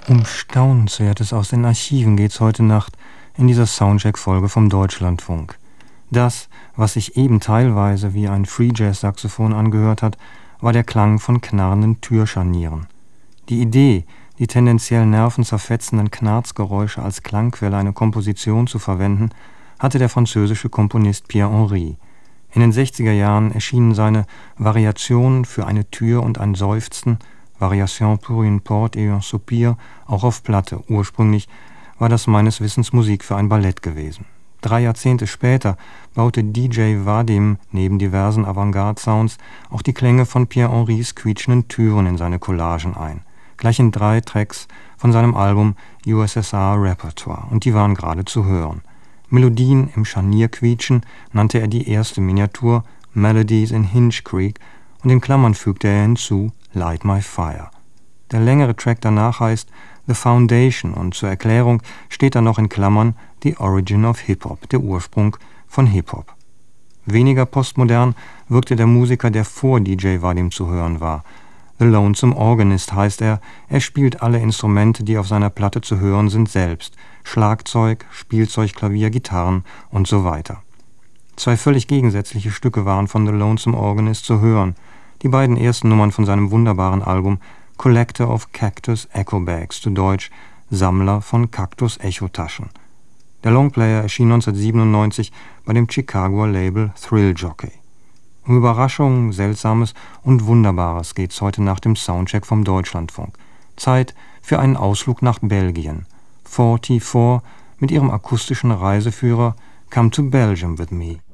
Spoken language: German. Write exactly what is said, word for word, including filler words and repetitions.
Um Staunenswertes aus den Archiven geht's heute Nacht in dieser Soundcheck-Folge vom Deutschlandfunk. Das, was sich eben teilweise wie ein Free-Jazz-Saxophon angehört hat, war der Klang von knarrenden Türscharnieren. Die Idee, die tendenziell nervenzerfetzenden Knarzgeräusche als Klangquelle einer Komposition zu verwenden, hatte der französische Komponist Pierre Henry. In den sechziger Jahren erschienen seine Variationen für eine Tür und ein Seufzen, Variation pour une porte et un soupir, auch auf Platte. Ursprünglich war das meines Wissens Musik für ein Ballett gewesen. Drei Jahrzehnte später baute D J Vadim neben diversen Avantgarde-Sounds auch die Klänge von Pierre Henrys quietschenden Türen in seine Collagen ein. Gleich in drei Tracks von seinem Album U S S R Repertoire, und die waren gerade zu hören. Melodien im Scharnierquietschen nannte er die erste Miniatur Melodies in Hinge Creek, und in Klammern fügte er hinzu Light My Fire. Der längere Track danach heißt The Foundation, und zur Erklärung steht da noch in Klammern The Origin of Hip-Hop, der Ursprung von Hip-Hop. Weniger postmodern wirkte der Musiker, der vor D J Vadim zu hören war. The Lonesome Organist heißt er, er spielt alle Instrumente, die auf seiner Platte zu hören sind, selbst. Schlagzeug, Spielzeug, Klavier, Gitarren und so weiter. Zwei völlig gegensätzliche Stücke waren von The Lonesome Organist zu hören. Die beiden ersten Nummern von seinem wunderbaren Album Collector of Cactus Echo Bags, zu Deutsch Sammler von Kaktus-Echotaschen. Der Longplayer erschien neunzehnhundertsiebenundneunzig bei dem Chicagoer Label Thrill Jockey. Um Überraschungen, Seltsames und Wunderbares geht's heute nach dem Soundcheck vom Deutschlandfunk. Zeit für einen Ausflug nach Belgien. vierundvierzig mit ihrem akustischen Reiseführer Come to Belgium with Me.